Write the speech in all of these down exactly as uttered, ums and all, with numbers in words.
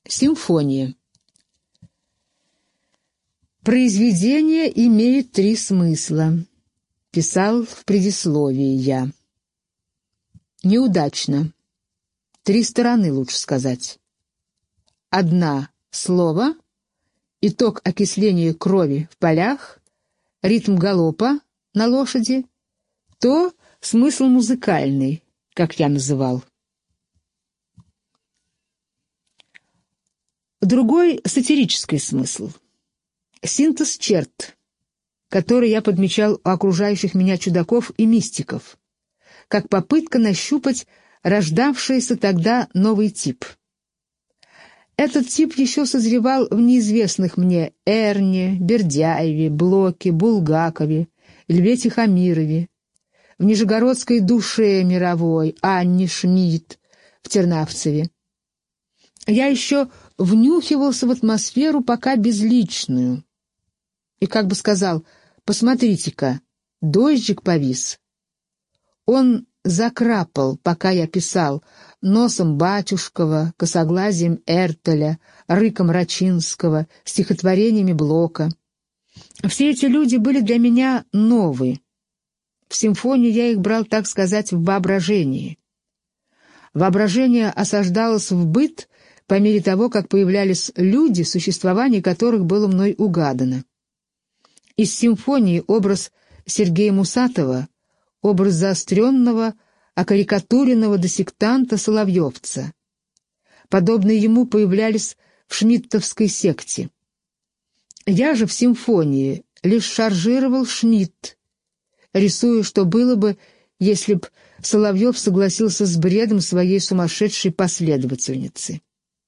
Симфония. Произведение имеет три смысла. Писал в предисловии я. Неудачно. Три стороны, лучше сказать. Одна — слово, итог окисления крови в полях, ритм галопа на лошади, то смысл музыкальный, как я называл. Другой — сатирический смысл. Синтез черт, который я подмечал у окружающих меня чудаков и мистиков, как попытка нащупать рождавшийся тогда новый тип. Этот тип еще созревал в неизвестных мне Эрне, Бердяеве, Блоке, Булгакове, Льве Тихомирове, в нижегородской душе мировой Анне Шмидт, в Тернавцеве. Я еще внюхивался в атмосферу пока безличную. И как бы сказал: посмотрите-ка, дождик повис. Он закрапал, пока я писал, носом Батюшкова, косоглазием Эртеля, рыком Рачинского, стихотворениями Блока. Все эти люди были для меня новые. В симфонию я их брал, так сказать, в воображении. Воображение осаждалось в быт по мере того, как появлялись люди, существование которых было мной угадано. Из симфонии образ Сергея Мусатова, образ заостренного, окарикатуренного до сектанта Соловьевца. Подобные ему появлялись в шмидтовской секте. Я же в симфонии лишь шаржировал Шмидт, рисуя, что было бы, если б Соловьев согласился с бредом своей сумасшедшей последовательницы.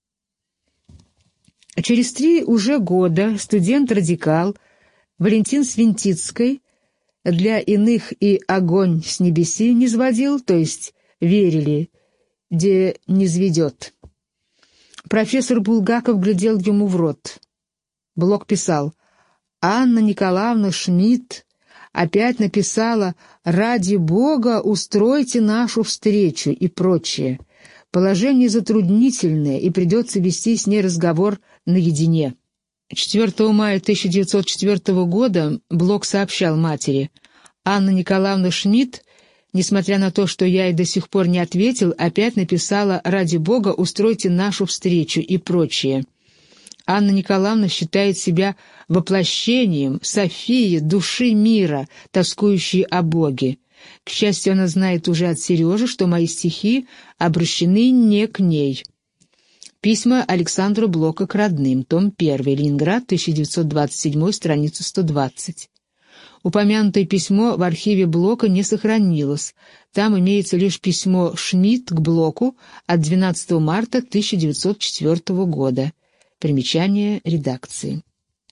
Через три уже года студент-радикал Валентин Свинтицкий для иных и огонь с небеси не сводил, то есть верили, де не сведет. Профессор Булгаков глядел ему в рот. Блок писал: «Анна Николаевна Шмидт опять написала: «Ради Бога, устройте нашу встречу» и прочее. Положение затруднительное, и придется вести с ней разговор наедине». четвёртого мая тысяча девятьсот четвёртого года Блок сообщал матери: «Анна Николаевна Шмидт, несмотря на то, что я ей до сих пор не ответил, опять написала: «Ради Бога, устройте нашу встречу» и прочее. Анна Николаевна считает себя воплощением Софии, души мира, тоскующей о Боге. К счастью, она знает уже от Сережи, что мои стихи обращены не к ней». Письма Александра Блока к родным, том первый, Ленинград, тысяча девятьсот двадцать седьмой, страница сто двадцать. Упомянутое письмо в архиве Блока не сохранилось. Там имеется лишь письмо Шмидт к Блоку от двенадцатого марта тысяча девятьсот четвёртого года. Примечание редакции.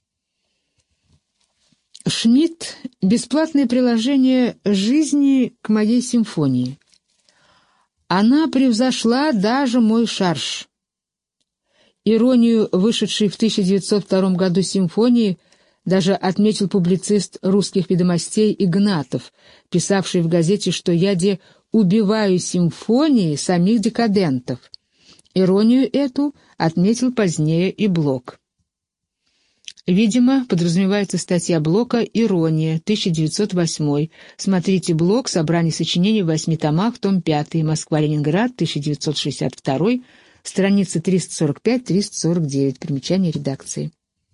Шмидт — бесплатное приложение жизни к моей симфонии. Она превзошла даже мой шарж. Иронию, вышедшей в тысяча девятьсот втором году симфонии, даже отметил публицист «Русских ведомостей» Игнатов, писавший в газете, что я де убиваю симфонии самих декадентов. Иронию эту отметил позднее и Блок. Видимо, подразумевается статья Блока «Ирония», тысяча девятьсот восьмой. Смотрите Блок, собрание сочинений в восьми томах, том пятый, Москва-Ленинград, тысяча девятьсот шестьдесят второй, страницы триста сорок пять — триста сорок девять, примечание редакции.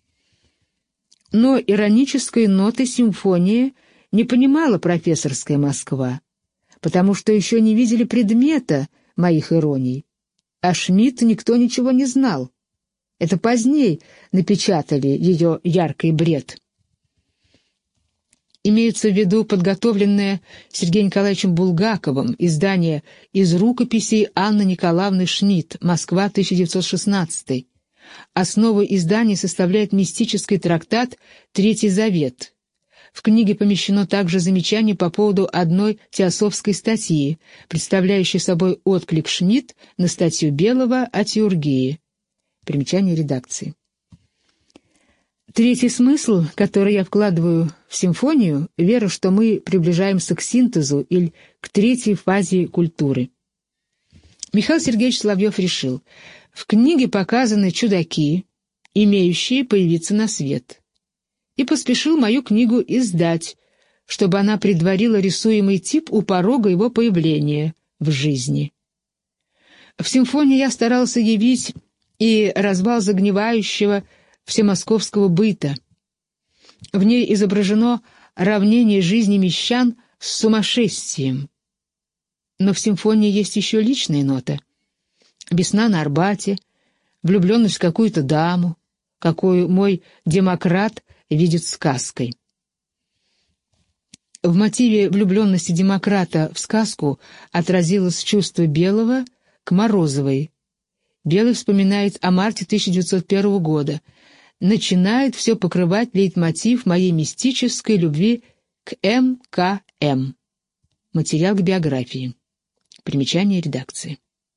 Но иронической ноты симфонии не понимала профессорская Москва, потому что еще не видели предмета моих ироний. О Шмидт никто ничего не знал. Это позднее напечатали ее яркий бред. Имеется в виду подготовленное Сергеем Николаевичем Булгаковым издание «Из рукописей Анны Николаевны Шмидт. Москва, тысяча девятьсот шестнадцатый». Основу издания составляет мистический трактат «Третий завет». В книге помещено также замечание по поводу одной теософской статьи, представляющей собой отклик Шмидт на статью Белого о теургии. Примечание редакции. Третий смысл, который я вкладываю в симфонию, — вера, что мы приближаемся к синтезу или к третьей фазе культуры. Михаил Сергеевич Соловьев решил: В книге показаны чудаки, имеющие появиться на свет. И поспешил мою книгу издать, чтобы она предварила рисуемый тип у порога его появления в жизни. В симфонии я старался явить и развал загнивающего всемосковского быта. В ней изображено равнение жизни мещан с сумасшествием. Но в симфонии есть еще личная нота. Весна на Арбате, влюбленность в какую-то даму, какую мой демократ видит сказкой. В мотиве влюбленности демократа в сказку отразилось чувство Белого к Морозовой. Белый вспоминает о марте тысяча девятьсот первого года. Начинает все покрывать лейтмотив моей мистической любви к эм ка эм. Материал к биографии. Примечание редакции.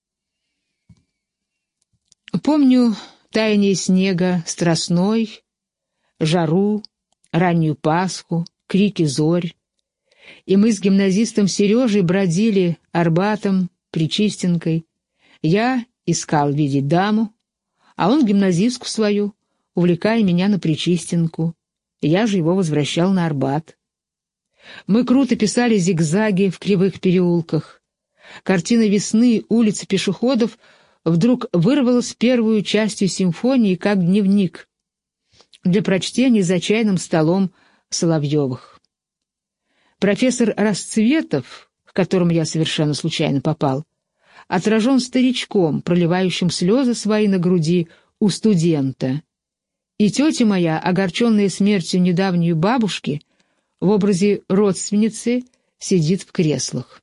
Помню таяние снега, страстной, жару, раннюю Пасху, крики зорь. И мы с гимназистом Сережей бродили Арбатом, Причистенкой. Я искал видеть даму, а он гимназистку свою, увлекая меня на Причистенку. Я же его возвращал на Арбат. Мы круто писали зигзаги в кривых переулках. Картина весны, улицы пешеходов вдруг вырвалась первую частью симфонии как дневник для прочтения за чайным столом Соловьевых. Профессор Расцветов, к которому я совершенно случайно попал, отражен старичком, проливающим слезы свои на груди у студента. И тетя моя, огорченная смертью недавней бабушки, в образе родственницы сидит в креслах.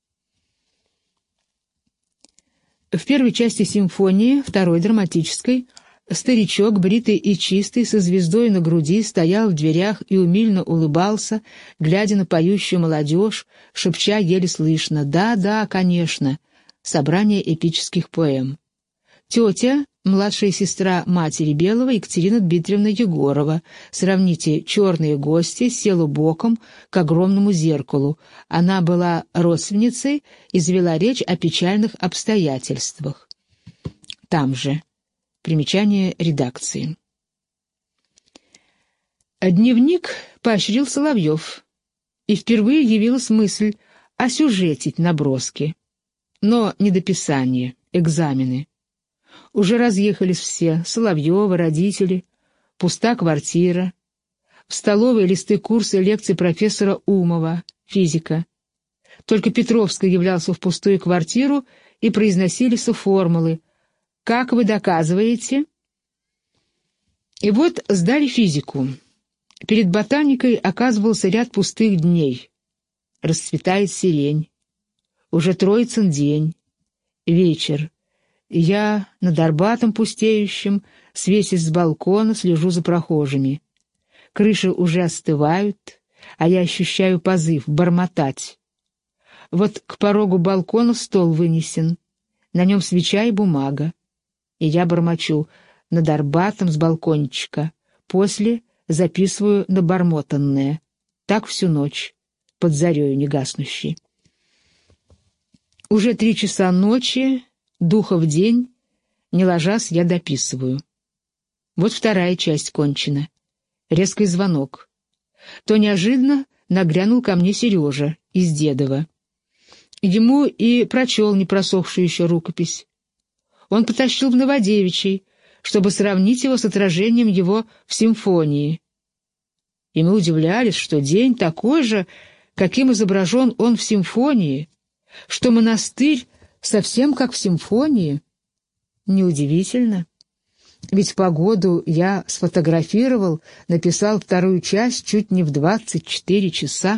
В первой части симфонии, второй драматической, старичок, бритый и чистый, со звездой на груди, стоял в дверях и умильно улыбался, глядя на поющую молодежь, шепча еле слышно: «Да, да, конечно», собрание эпических поэм. Тетя, младшая сестра матери Белого, Екатерина Дмитриевна Егорова. Сравните: черные гости, села боком к огромному зеркалу. Она была родственницей и завела речь о печальных обстоятельствах. Там же. Примечание редакции. Дневник поощрил Соловьев, и впервые явилась мысль осюжетить наброски. Но недописание, экзамены. Уже разъехались все: Соловьевы, родители, пуста квартира. В столовой листы курса и лекции профессора Умова, физика. Только Петровский являлся в пустую квартиру, и произносились формулы. «Как вы доказываете?» И вот сдали физику. Перед ботаникой оказывался ряд пустых дней. Расцветает сирень. Уже Троицын день. Вечер. Я над Арбатом пустеющим, свесясь с балкона, слежу за прохожими. Крыши уже остывают, а я ощущаю позыв бормотать. Вот к порогу балкона стол вынесен, на нем свеча и бумага. И я бормочу над Арбатом с балкончика, после записываю набормотанное. Так всю ночь, под зарею негаснущей. Уже три часа ночи, духа в день, не ложась, я дописываю. Вот вторая часть кончена. Резкий звонок. То неожиданно нагрянул ко мне Сережа из Дедова. Ему и прочел непросохшую еще рукопись. Он потащил в Новодевичий, чтобы сравнить его с отражением его в симфонии. И мы удивлялись, что день такой же, каким изображен он в симфонии, что монастырь совсем как в симфонии. Неудивительно. Ведь погоду я сфотографировал, написал вторую часть чуть не в двадцать четыре часа.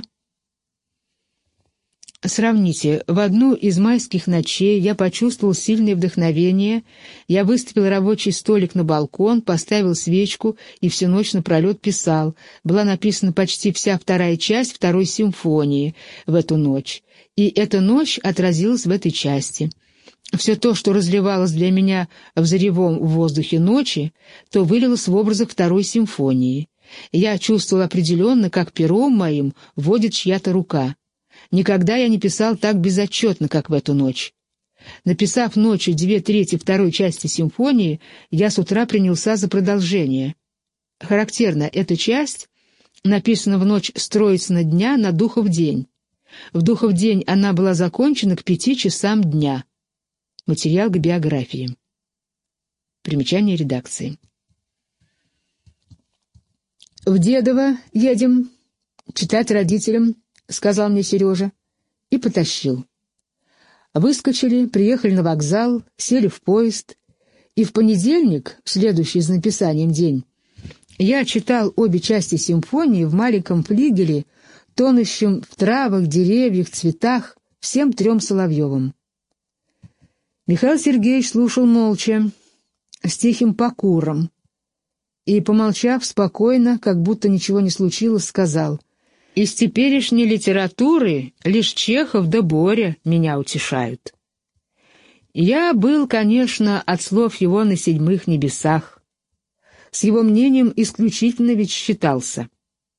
Сравните, в одну из майских ночей я почувствовал сильное вдохновение, я выставил рабочий столик на балкон, поставил свечку и всю ночь напролет писал. Была написана почти вся вторая часть второй симфонии в эту ночь, и эта ночь отразилась в этой части. Все то, что разливалось для меня в заревом воздухе ночи, то вылилось в образах второй симфонии. Я чувствовал определенно, как пером моим водит чья-то рука. Никогда я не писал так безотчетно, как в эту ночь. Написав ночью две трети второй части симфонии, я с утра принялся за продолжение. Характерно, эта часть написана в ночь с Троицына дня на Духов день. В Духов день она была закончена к пяти часам дня. Материал к биографии. Примечание редакции. «В Дедово едем читать родителям», — сказал мне Сережа, и потащил. Выскочили, приехали на вокзал, сели в поезд, и в понедельник, следующий за написанием день, я читал обе части симфонии в маленьком флигеле, тонущем в травах, деревьях, цветах, всем трем Соловьевым. Михаил Сергеевич слушал молча, с тихим покуром, и, помолчав спокойно, как будто ничего не случилось, сказал: «Из теперешней литературы лишь Чехов да Боря меня утешают». Я был, конечно, от слов его на седьмых небесах. С его мнением исключительно ведь считался.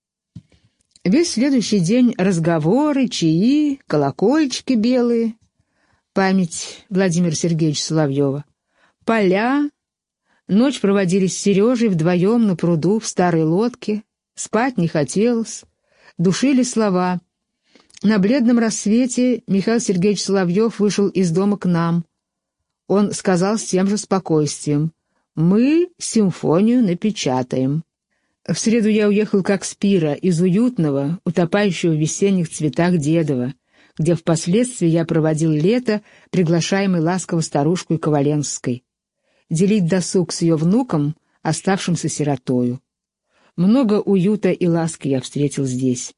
Весь следующий день разговоры, чаи, колокольчики белые, память Владимира Сергеевича Соловьева, поля. Ночь проводили с Сережей вдвоем на пруду в старой лодке, спать не хотелось, душили слова. На бледном рассвете Михаил Сергеевич Соловьев вышел из дома к нам. Он сказал с тем же спокойствием: «Мы симфонию напечатаем». В среду я уехал как Спира из уютного, утопающего в весенних цветах Дедова, где впоследствии я проводил лето, приглашаемый ласково старушкой Коваленской, делить досуг с ее внуком, оставшимся сиротою. Много уюта и ласки я встретил здесь.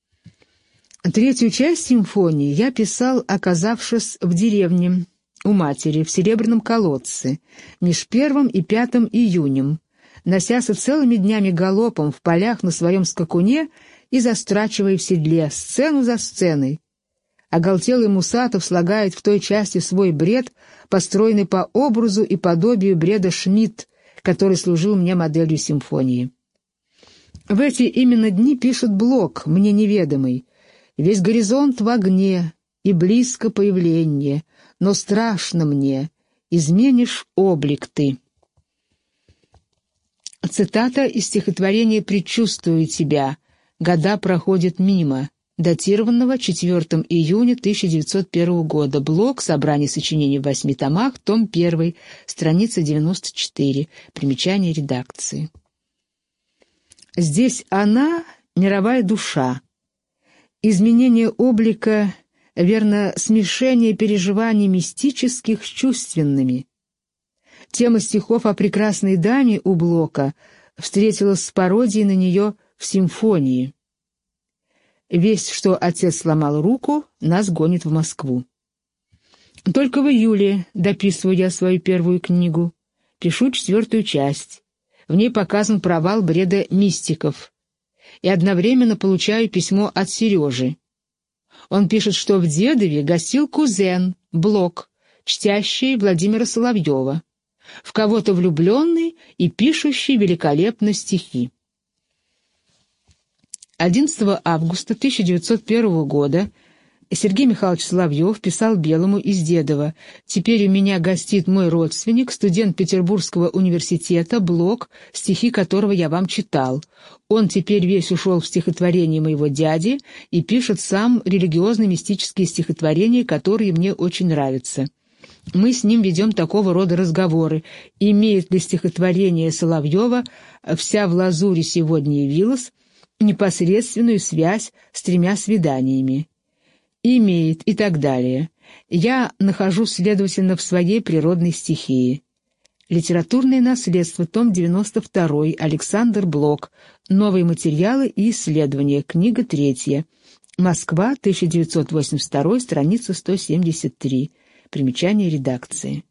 Третью часть симфонии я писал, оказавшись в деревне у матери в Серебряном колодце меж первым и пятым июнем, носяся целыми днями галопом в полях на своем скакуне и застрачивая в седле сцену за сценой. Оголтелый Мусатов слагает в той части свой бред, построенный по образу и подобию бреда Шмидт, который служил мне моделью симфонии. В эти именно дни пишет Блок, мне неведомый: «Весь горизонт в огне, и близко появление, но страшно мне, изменишь облик ты». Цитата из стихотворения «Предчувствую тебя. Года проходят мимо», датированного четвёртого июня тысяча девятьсот первого года. Блок. Собрание сочинений в восьми томах. Том первый. Страница девяносто четыре. Примечание редакции. Здесь она — мировая душа. Изменение облика, верно, смешение переживаний мистических с чувственными. Тема стихов о прекрасной даме у Блока встретилась с пародией на нее в симфонии. «Весть, что отец сломал руку, нас гонит в Москву». Только в июле дописываю я свою первую книгу, пишу четвертую часть. В ней показан провал бреда мистиков. И одновременно получаю письмо от Сережи. Он пишет, что в Дедове гостил кузен, Блок, чтящий Владимира Соловьева, в кого-то влюбленный и пишущий великолепно стихи. одиннадцатого августа тысяча девятьсот первого года Сергей Михайлович Соловьев писал Белому из Дедова: «Теперь у меня гостит мой родственник, студент Петербургского университета, Блок, стихи которого я вам читал. Он теперь весь ушел в стихотворение моего дяди и пишет сам религиозно-мистические стихотворения, которые мне очень нравятся. Мы с ним ведем такого рода разговоры. Имеет ли стихотворение Соловьева «Вся в лазури сегодня явилась» непосредственную связь с тремя свиданиями? Имеет, и так далее. Я нахожусь, следовательно, в своей природной стихии. Литературное наследство, том девяносто два, Александр Блок. Новые материалы и исследования. Книга третья. Москва, тысяча девятьсот восемьдесят два, страница сто семьдесят три. Примечание редакции.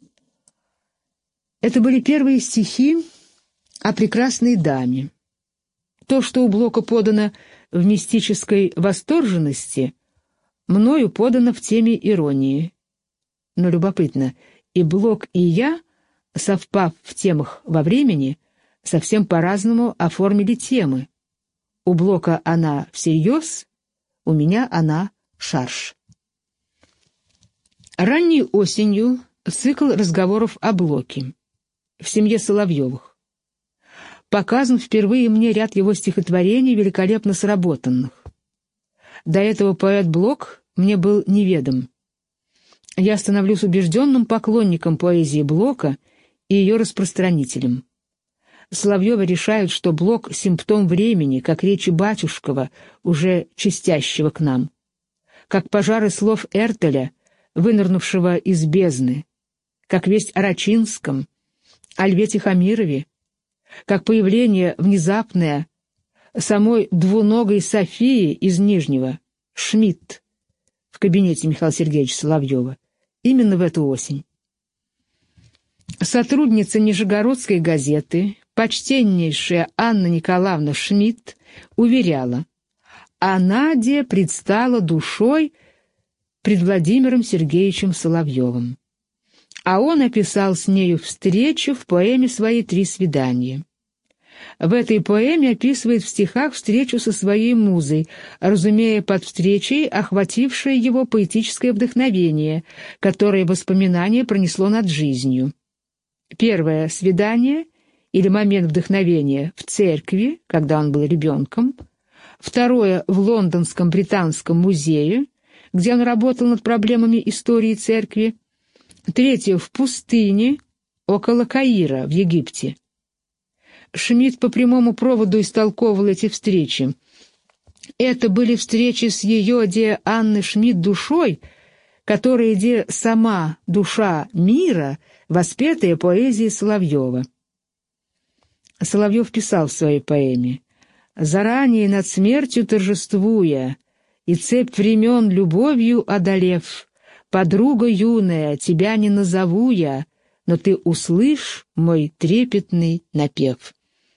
Это были первые стихи о прекрасной даме. То, что у Блока подано в мистической восторженности, мною подано в теме иронии. Но любопытно, и Блок, и я, совпав в темах во времени, совсем по-разному оформили темы. У Блока она всерьез, у меня она шарж. Ранней осенью цикл разговоров о Блоке в семье Соловьевых. Показан впервые мне ряд его стихотворений, великолепно сработанных. До этого поэт Блок мне был неведом. Я становлюсь убежденным поклонником поэзии Блока и ее распространителем. Соловьевы решают, что Блок — симптом времени, как речи Батюшкова, уже чистящего к нам, как пожары слов Эртеля, вынырнувшего из бездны, как весть о Рачинском, о Льве Тихомирове, как появление внезапное самой двуногой Софии из Нижнего, Шмидт, в кабинете Михаила Сергеевича Соловьева, именно в эту осень. Сотрудница Нижегородской газеты, почтеннейшая Анна Николаевна Шмидт, уверяла, а Надя предстала душой пред Владимиром Сергеевичем Соловьевым. А он описал с нею встречу в поэме своей «Три свидания». В этой поэме описывает в стихах встречу со своей музой, разумея под встречей охватившее его поэтическое вдохновение, которое воспоминание пронесло над жизнью. Первое свидание или момент вдохновения в церкви, когда он был ребенком. Второе в Лондонском британском музее, где он работал над проблемами истории церкви. Третье в пустыне около Каира в Египте. Шмидт по прямому проводу истолковывал эти встречи. Это были встречи с ее, де Анны Шмидт, душой, которая, де сама душа мира, воспетая поэзией Соловьева. Соловьев писал в своей поэме: «Заранее над смертью торжествуя, и цепь времен любовью одолев, подруга юная, тебя не назову я, но ты услышь мой трепетный напев».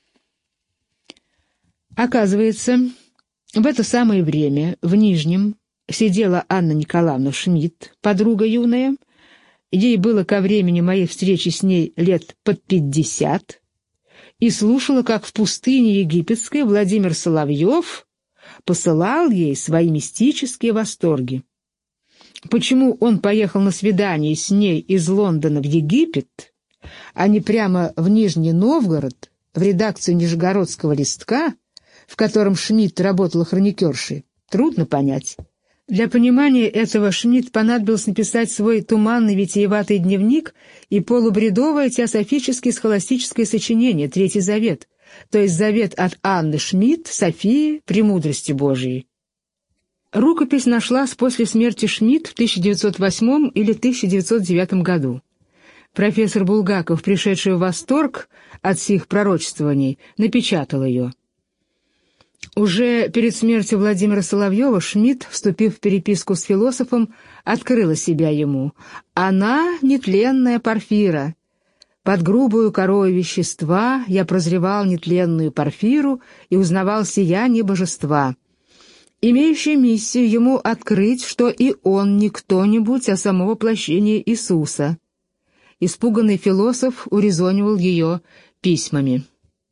Оказывается, в это самое время в Нижнем сидела Анна Николаевна Шмидт, подруга юная, ей было ко времени моей встречи с ней лет под пятьдесят, и слушала, как в пустыне египетской Владимир Соловьев посылал ей свои мистические восторги. Почему он поехал на свидание с ней из Лондона в Египет, а не прямо в Нижний Новгород, в редакцию Нижегородского листка, в котором Шмидт работала хроникершей, трудно понять. Для понимания этого Шмидт понадобилось написать свой туманный витиеватый дневник и полубредовое теософическое схоластическое сочинение «Третий завет», то есть завет от Анны Шмидт, Софии, премудрости Божией. Рукопись нашлась после смерти Шмидт в тысяча девятьсот восьмом или тысяча девятьсот девятом году. Профессор Булгаков, пришедший в восторг от сих пророчествований, напечатал ее. Уже перед смертью Владимира Соловьева Шмидт, вступив в переписку с философом, открыла себя ему. «Она — нетленная Порфира. Под грубую корою вещества я прозревал нетленную Порфиру и узнавал сияние божества, имеющее миссию ему открыть, что и он не кто-нибудь, а само воплощение Иисуса». Испуганный философ урезонивал ее письмами.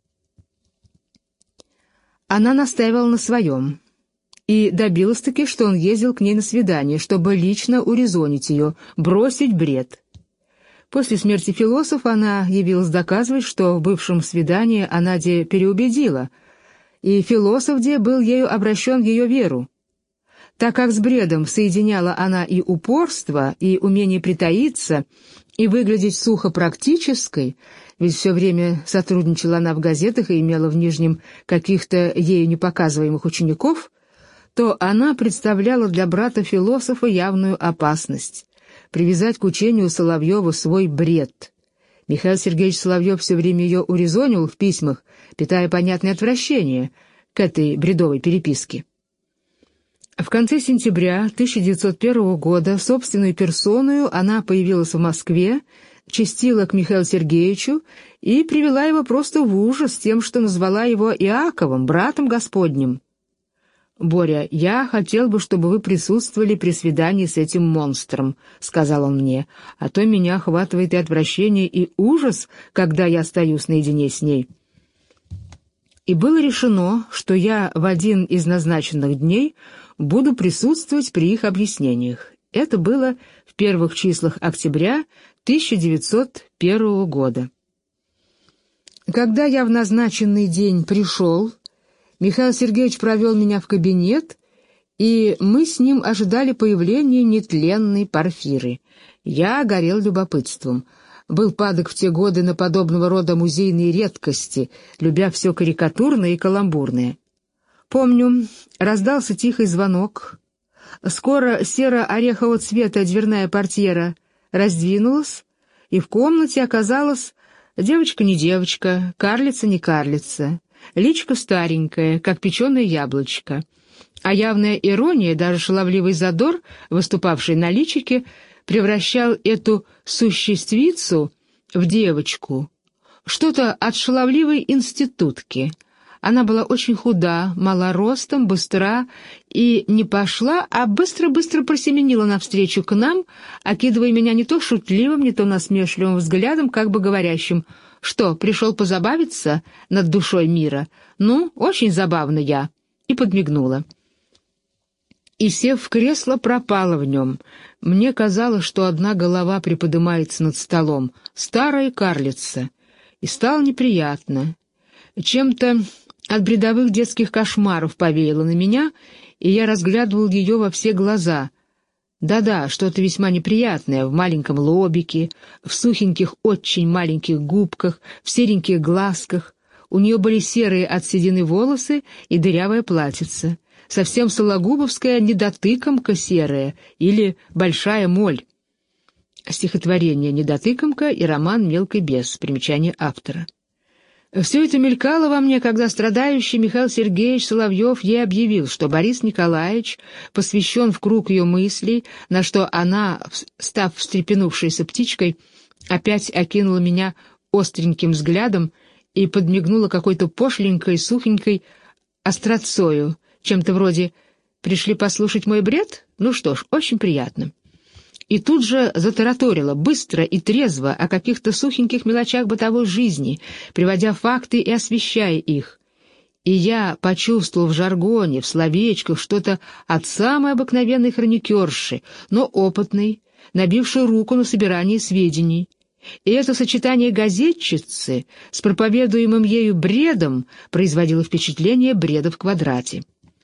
Она настаивала на своем и добилась-таки, что он ездил к ней на свидание, чтобы лично урезонить ее, бросить бред. После смерти философа она явилась доказывать, что в бывшем свидании она де переубедила, и философ де был ею обращен в ее веру. Так как с бредом соединяла она и упорство, и умение притаиться, и выглядеть сухо практической, ведь все время сотрудничала она в газетах и имела в Нижнем каких-то ею непоказываемых учеников, то она представляла для брата-философа явную опасность — привязать к учению Соловьева свой бред. Михаил Сергеевич Соловьев все время ее урезонивал в письмах, питая понятное отвращение к этой бредовой переписке. В конце сентября тысяча девятьсот первого года собственной персоною она появилась в Москве, честила к Михаилу Сергеевичу и привела его просто в ужас тем, что назвала его Иаковом, братом Господним. «Боря, я хотел бы, чтобы вы присутствовали при свидании с этим монстром», — сказал он мне, «а то меня охватывает и отвращение, и ужас, когда я остаюсь наедине с ней». И было решено, что я в один из назначенных дней буду присутствовать при их объяснениях. Это было в первых числах октября тысяча девятьсот первого года. Когда я в назначенный день пришел, Михаил Сергеевич провел меня в кабинет, и мы с ним ожидали появления нетленной Порфиры. Я горел любопытством. Был падок в те годы на подобного рода музейные редкости, любя все карикатурное и каламбурное. Помню, раздался тихий звонок. Скоро серо-орехового цвета дверная портьера раздвинулась, и в комнате оказалась девочка не девочка, карлица не карлица, личико старенькое, как печеное яблочко. А явная ирония, даже шаловливый задор, выступавший на личике, превращал эту существицу в девочку, что-то от шаловливой институтки. Она была очень худа, мала ростом, быстра, и не пошла, а быстро-быстро просеменила навстречу к нам, окидывая меня не то шутливым, не то насмешливым взглядом, как бы говорящим: «Что, пришел позабавиться над душой мира? Ну, очень забавно я», и подмигнула. И, сев в кресло, пропала в нем. Мне казалось, что одна голова приподнимается над столом, старая карлица, и стало неприятно. Чем-то от бредовых детских кошмаров повеяло на меня, и я разглядывал ее во все глаза. Да-да, что-то весьма неприятное в маленьком лобике, в сухеньких, очень маленьких губках, в сереньких глазках. У нее были серые от седины волосы и дырявое платьице. Совсем сологубовская недотыкомка серая или большая моль. Стихотворение «Недотыкомка» и роман «Мелкий бес», примечание автора. Все это мелькало во мне, когда страдающий Михаил Сергеевич Соловьев ей объявил, что Борис Николаевич посвящен в круг ее мыслей, на что она, став встрепенувшейся птичкой, опять окинула меня остреньким взглядом и подмигнула какой-то пошленькой, сухенькой острацою, чем-то вроде «пришли послушать мой бред? Ну что ж, очень приятно». И тут же затараторила, быстро и трезво, о каких-то сухеньких мелочах бытовой жизни, приводя факты и освещая их. И я почувствовал в жаргоне, в словечках что-то от самой обыкновенной хроникерши, но опытной, набившей руку на собирание сведений. И это сочетание газетчицы с проповедуемым ею бредом производило впечатление бреда в квадрате.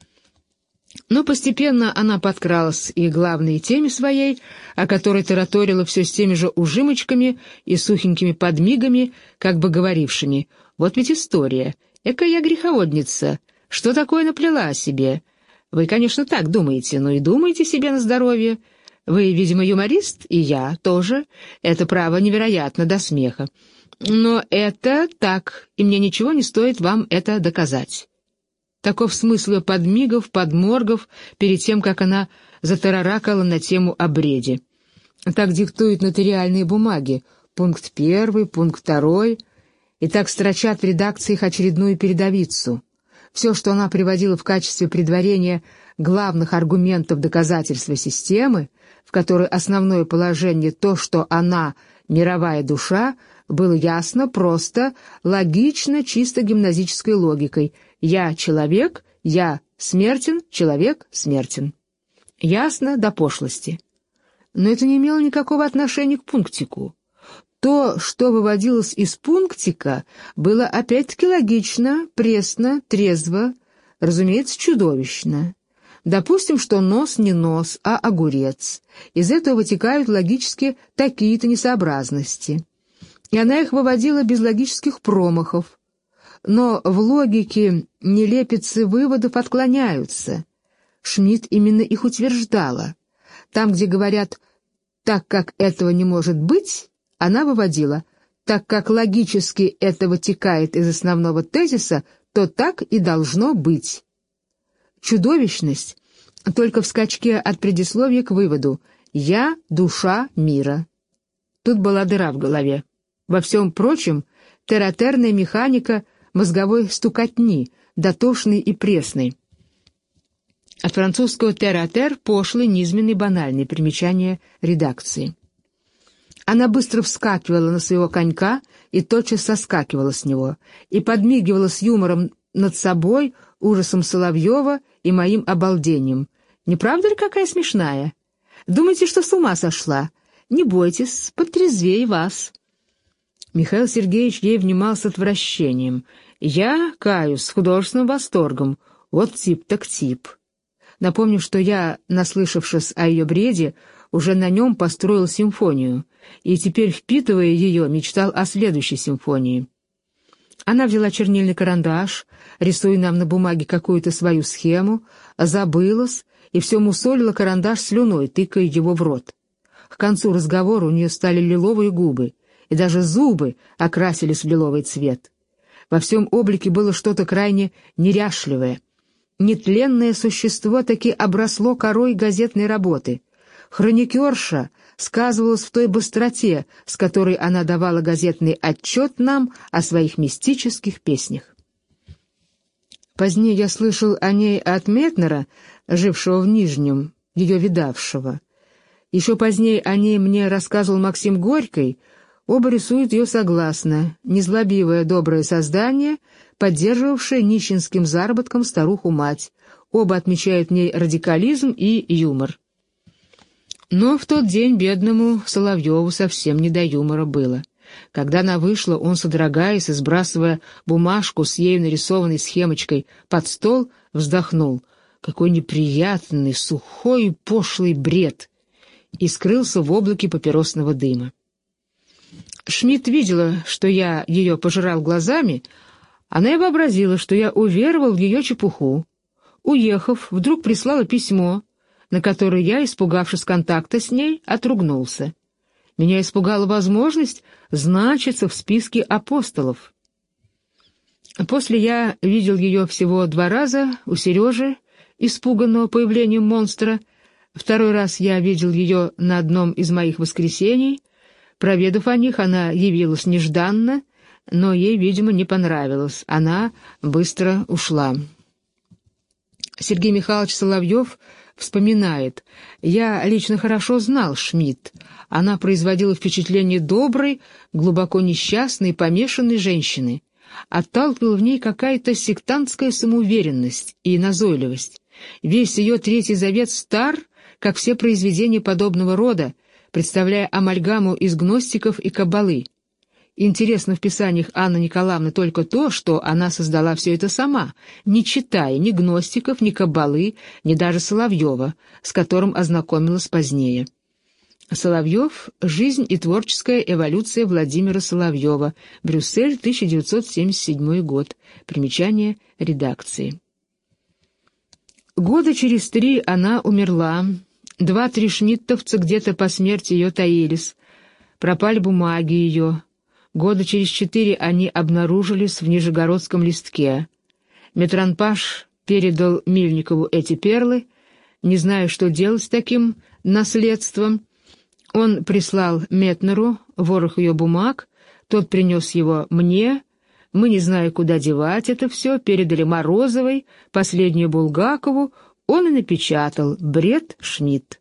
Но постепенно она подкралась и к главной теме своей, о которой тараторила все с теми же ужимочками и сухенькими подмигами, как бы говорившими: «Вот ведь история, эка я греховодница, что такое наплела о себе? Вы, конечно, так думаете, но и думаете себе на здоровье. Вы, видимо, юморист, и я тоже. Это, право, невероятно до смеха. Но это так, и мне ничего не стоит вам это доказать». Таков смысл ее подмигов, подморгов, перед тем, как она затараракала на тему о бреде. Так диктуют нотариальные бумаги, пункт первый, пункт второй, и так строчат в редакциях очередную передовицу. Все, что она приводила в качестве предварения главных аргументов доказательства системы, в которой основное положение то, что она — мировая душа, было ясно, просто, логично, чисто гимназической логикой. Я человек, я смертен, человек смертен. Ясно до пошлости. Но это не имело никакого отношения к пунктику. То, что выводилось из пунктика, было опять-таки логично, пресно, трезво, разумеется, чудовищно. Допустим, что нос не нос, а огурец. Из этого вытекают логически такие-то несообразности. И она их выводила без логических промахов. Но в логике нелепицы выводов отклоняются. Шмидт именно их утверждала. Там, где говорят «так как этого не может быть», она выводила «так как логически это вытекает из основного тезиса, то так и должно быть». Чудовищность только в скачке от предисловия к выводу «я — душа мира». Тут была дыра в голове. Во всем прочем, терратерная механика мозговой стукотни, дотошной и пресной. От французского терратер — пошлый, низменный, банальный, примечание редакции. Она быстро вскакивала на своего конька и тотчас соскакивала с него, и подмигивала с юмором над собой, ужасом Соловьева и моим обалдением. Не правда ли какая смешная? Думаете, что с ума сошла? Не бойтесь, потрезвей вас». Михаил Сергеевич ей внимал с отвращением. Я каюсь с художественным восторгом. Вот тип так тип. Напомню, что я, наслышавшись о ее бреде, уже на нем построил симфонию, и теперь, впитывая ее, мечтал о следующей симфонии. Она взяла чернильный карандаш, рисуя нам на бумаге какую-то свою схему, забылась и все мусолила карандаш слюной, тыкая его в рот. К концу разговора у нее стали лиловые губы, и даже зубы окрасились в лиловый цвет. Во всем облике было что-то крайне неряшливое. Нетленное существо таки обросло корой газетной работы. Хроникерша сказывалась в той быстроте, с которой она давала газетный отчет нам о своих мистических песнях. Позднее я слышал о ней от Метнера, жившего в Нижнем, ее видавшего. Еще позднее о ней мне рассказывал Максим Горький. Оба рисуют ее согласно, незлобивое доброе создание, поддерживавшее нищенским заработком старуху-мать. Оба отмечают в ней радикализм и юмор. Но в тот день бедному Соловьеву совсем не до юмора было. Когда она вышла, он, содрогаясь и сбрасывая бумажку с ею нарисованной схемочкой под стол, вздохнул. Какой неприятный, сухой и пошлый бред! И скрылся в облаке папиросного дыма. Шмидт видела, что я ее пожирал глазами, она и вообразила, что я уверовал в ее чепуху. Уехав, вдруг прислала письмо, на которое я, испугавшись контакта с ней, отругнулся. Меня испугала возможность значиться в списке апостолов. После я видел ее всего два раза у Сережи, испуганного появлением монстра. Второй раз я видел ее на одном из моих воскресений. Проведав о них, она явилась нежданно, но ей, видимо, не понравилось. Она быстро ушла. Сергей Михайлович Соловьев вспоминает: «Я лично хорошо знал Шмидт. Она производила впечатление доброй, глубоко несчастной, помешанной женщины. Отталкивала в ней какая-то сектантская самоуверенность и назойливость. Весь ее Третий Завет стар, как все произведения подобного рода, представляя амальгаму из гностиков и каббалы. Интересно в писаниях Анны Николаевны только то, что она создала все это сама, не читая ни гностиков, ни каббалы, ни даже Соловьева, с которым ознакомилась позднее». Соловьев. Жизнь и творческая эволюция Владимира Соловьева. Брюссель, тысяча девятьсот семьдесят седьмой год. Примечание редакции. Года через три она умерла. Два-три шмидтовца где-то по смерти ее таились. Пропали бумаги ее. Года через четыре они обнаружились в Нижегородском листке. Метранпаш передал Мильникову эти перлы, не зная, что делать с таким наследством. Он прислал Метнеру ворох ее бумаг, тот принес его мне, мы, не зная, куда девать это все, передали Морозовой, последнюю Булгакову, он и напечатал «Бред Шмидт».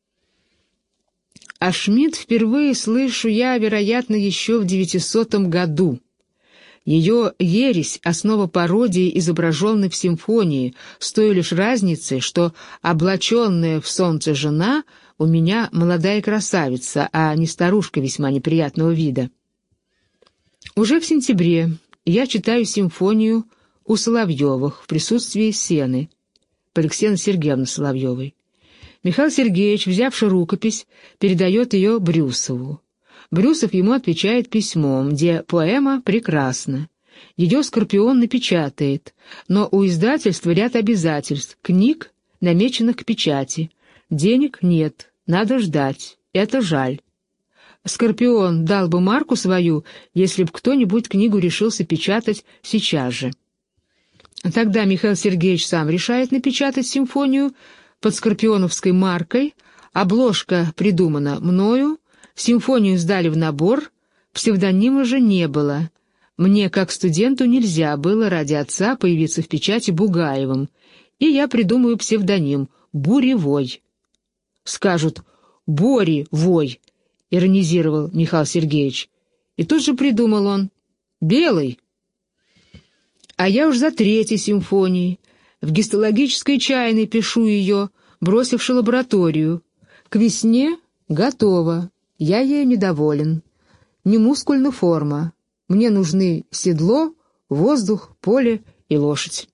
А Шмидт впервые слышу я, вероятно, еще в девятисотом году. Ее ересь — основа пародии, изображенной в симфонии, с той лишь разницей, что облаченная в солнце жена у меня молодая красавица, а не старушка весьма неприятного вида. Уже в сентябре я читаю симфонию у Соловьевых в присутствии Сены, Алексея Сергеевны Соловьевой. Михаил Сергеевич, взявший рукопись, передает ее Брюсову. Брюсов ему отвечает письмом, где поэма прекрасна. Ее «Скорпион» напечатает, но у издательства ряд обязательств, книг, намеченных к печати. Денег нет, надо ждать, это жаль. «Скорпион» дал бы марку свою, если б кто-нибудь книгу решился печатать сейчас же. Тогда Михаил Сергеевич сам решает напечатать симфонию под скорпионовской маркой, обложка придумана мною, симфонию сдали в набор, псевдонима же не было. Мне, как студенту, нельзя было ради отца появиться в печати Бугаевым, и я придумаю псевдоним «Буревой». Скажут «Бори-вой», — иронизировал Михаил Сергеевич. И тут же придумал он «Белый». А я уж за третьей симфонией. В гистологической чайной пишу ее, бросивши лабораторию. К весне готово, я ею недоволен. Не мускульна форма, мне нужны седло, воздух, поле и лошадь.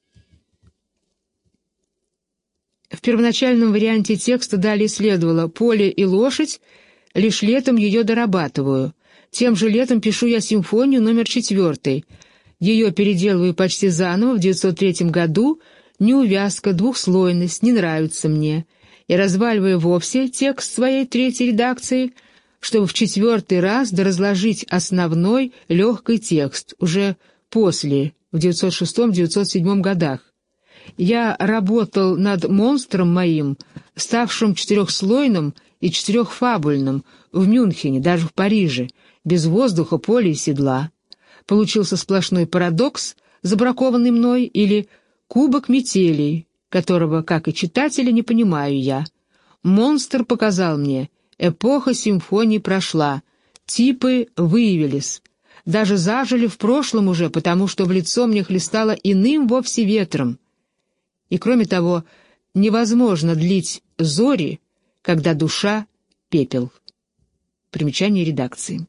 В первоначальном варианте текста далее следовало «поле и лошадь, лишь летом ее дорабатываю. Тем же летом пишу я симфонию номер четвертый. Ее переделываю почти заново в девятьсот третьем году, неувязка, двухслойность не нравится мне, и разваливаю вовсе текст своей третьей редакции, чтобы в четвертый раз доразложить основной легкий текст, уже после, в девятьсот шестом — девятьсот седьмом годах. Я работал над монстром моим, ставшим четырехслойным и четырехфабульным, в Мюнхене, даже в Париже, без воздуха, поля и седла. Получился сплошной парадокс, забракованный мной, или кубок метелей, которого, как и читатели, не понимаю я. Монстр показал мне, эпоха симфоний прошла, типы выявились, даже зажили в прошлом уже, потому что в лицо мне хлестало иным вовсе ветром. И кроме того, невозможно длить зори, когда душа — пепел. Примечание редакции.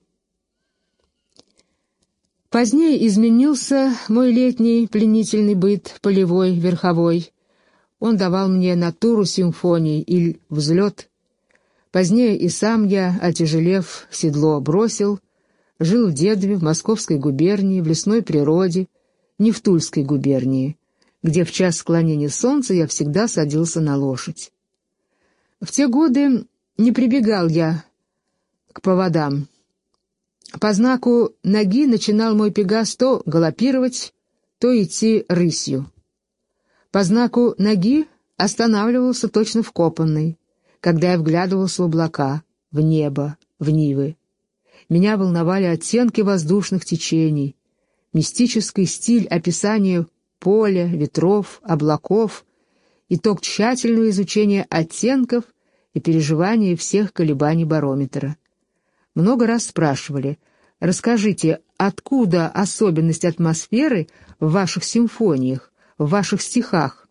Позднее изменился мой летний пленительный быт, полевой, верховой. Он давал мне натуру симфоний или взлет. Позднее и сам я, отяжелев, седло бросил, жил в Дедове, в Московской губернии, в лесной природе, не в Тульской губернии, где в час склонения солнца я всегда садился на лошадь. В те годы не прибегал я к поводам. По знаку ноги начинал мой пегас то галопировать, то идти рысью. По знаку ноги останавливался точно вкопанный, когда я вглядывался в облака, в небо, в нивы. Меня волновали оттенки воздушных течений, мистический стиль описания поля, ветров, облаков, итог тщательного изучения оттенков и переживания всех колебаний барометра. Много раз спрашивали: расскажите, откуда особенность атмосферы в ваших симфониях, в ваших стихах?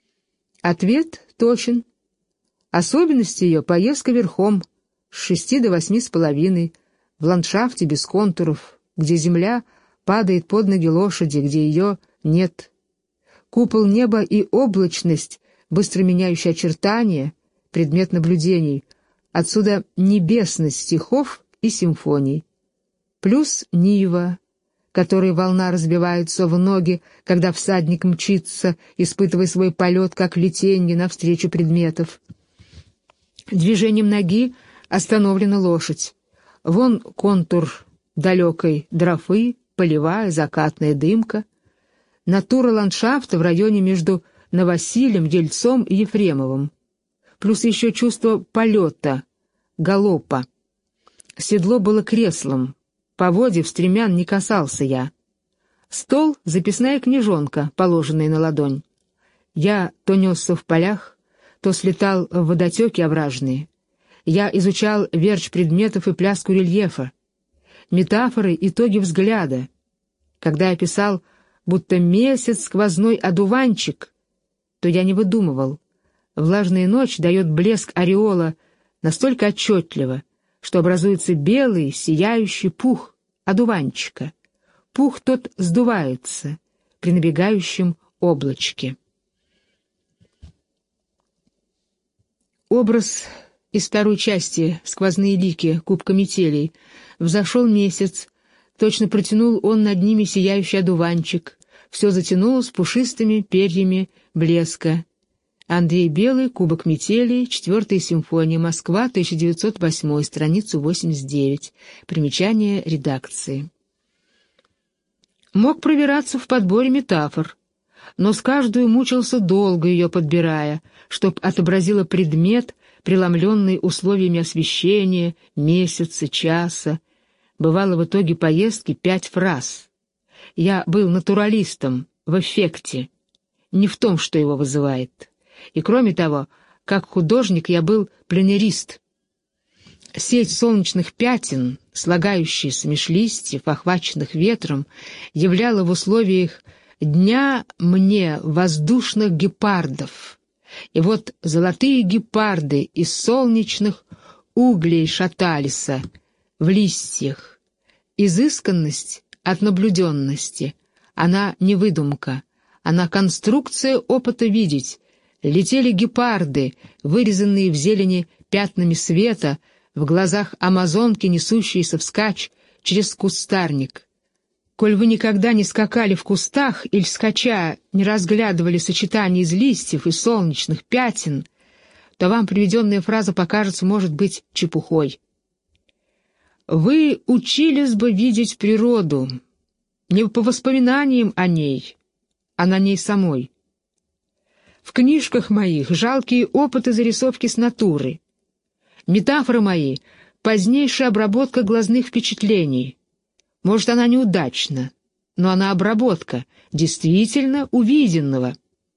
Ответ точен. Особенность ее — поездка верхом с шести до восьми с половиной, в ландшафте без контуров, где земля падает под ноги лошади, где ее нет. Купол неба и облачность, быстро меняющие очертания, предмет наблюдений. Отсюда небесность стихов и симфоний. Плюс нива, которой волна разбивается в ноги, когда всадник мчится, испытывая свой полет, как летенье навстречу предметов. Движением ноги остановлена лошадь. Вон контур далекой дрофы, полевая, закатная дымка. Натура ландшафта в районе между Новосилем, Ельцом и Ефремовым. Плюс еще чувство полета, галопа. Седло было креслом, поводьев стремян не касался я. Стол — записная книжонка, положенная на ладонь. Я то несся в полях, то слетал в водотеки овражные. Я изучал верч предметов и пляску рельефа. Метафоры — итоги взгляда. Когда я писал будто месяц сквозной одуванчик, то я не выдумывал. Влажная ночь дает блеск ореола настолько отчетливо, что образуется белый, сияющий пух одуванчика. Пух тот сдувается при набегающем облачке. Образ из второй части «Сквозные лики» кубка метелей. Взошел месяц, точно протянул он над ними сияющий одуванчик. Все затянулось пушистыми перьями блеска. Андрей Белый, «Кубок метелей», четвертая симфония, Москва, тысяча девятьсот восьмой, страницу восемьдесят девять. Примечание редакции. Мог пробираться в подборе метафор, но с каждую мучился долго ее подбирая, чтоб отобразила предмет, преломленный условиями освещения, месяца, часа. Бывало в итоге поездки пять фраз. Я был натуралистом в эффекте, не в том, что его вызывает. И кроме того, как художник я был пленерист. Сеть солнечных пятен, слагающаяся меж листьев, охваченных ветром, являла в условиях дня мне воздушных гепардов, И вот золотые гепарды из солнечных углей шатались в листьях. Изысканность от наблюденности, она не выдумка, она конструкция опыта видеть. Летели гепарды, вырезанные в зелени пятнами света, в глазах амазонки, несущиеся вскачь через кустарник. Коль вы никогда не скакали в кустах или, скача, не разглядывали сочетание из листьев и солнечных пятен, то вам приведенная фраза покажется, может быть, чепухой. Вы учились бы видеть природу не по воспоминаниям о ней, а на ней самой. В книжках моих жалкие опыты зарисовки с натуры. Метафоры мои — позднейшая обработка глазных впечатлений. Может, она неудачна, но она обработка действительно увиденного.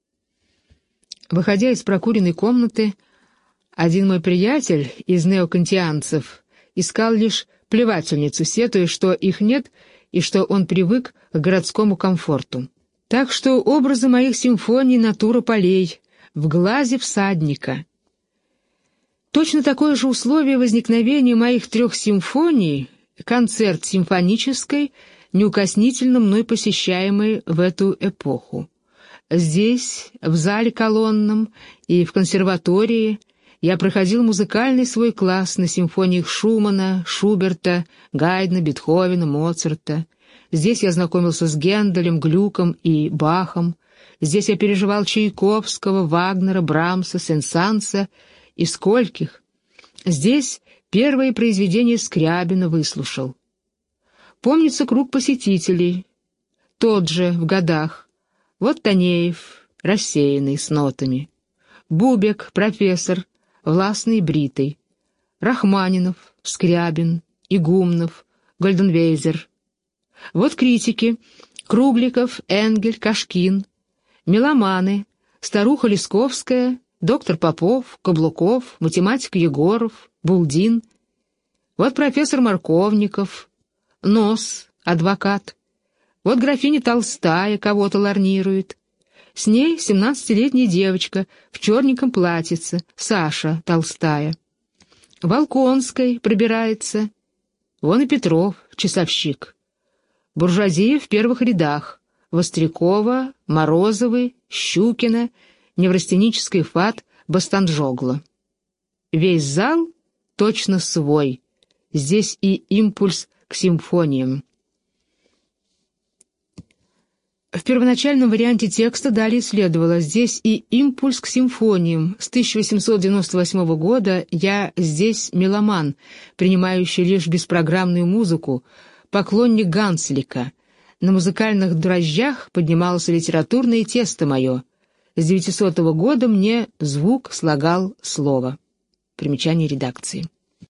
Выходя из прокуренной комнаты, один мой приятель из неокантианцев искал лишь плевательницу, сетуя, что их нет и что он привык к городскому комфорту. Так что образы моих симфоний — натура полей, в глазе всадника. Точно такое же условие возникновения моих трех симфоний — концерт симфонической, неукоснительно мной посещаемый в эту эпоху. Здесь, в зале колонном и в консерватории, я проходил музыкальный свой класс на симфониях Шумана, Шуберта, Гайдна, Бетховена, Моцарта. Здесь я знакомился с Генделем, Глюком и Бахом. Здесь я переживал Чайковского, Вагнера, Брамса, Сен-Санса и скольких. Здесь первые произведения Скрябина выслушал. Помнится круг посетителей, тот же в годах. Вот Танеев, рассеянный, с нотами. Бубек, профессор, властный и бритый. Рахманинов, Скрябин, Игумнов, Гольденвейзер. Вот критики: Кругликов, Энгель, Кашкин, меломаны: старуха Лесковская, доктор Попов, Каблуков, математик Егоров, Булдин. Вот профессор Марковников, Нос, адвокат. Вот графиня Толстая кого-то лорнирует. С ней семнадцатилетняя девочка в черненьком платьице, Саша Толстая. Волконской пробирается. Вон и Петров, часовщик. Буржуазия в первых рядах: Вострякова, Морозовы, Щукина, неврастенический фат Бостанджогла. Весь зал точно свой. Здесь и импульс к симфониям. В первоначальном варианте текста далее следовало: здесь и импульс к симфониям. С тысяча восемьсот девяносто восьмого года я здесь меломан, принимающий лишь беспрограммную музыку, поклонник Ганслика. На музыкальных дрожжах поднималось литературное тесто мое. С девятисотого года мне звук слагал слово. Примечание редакции.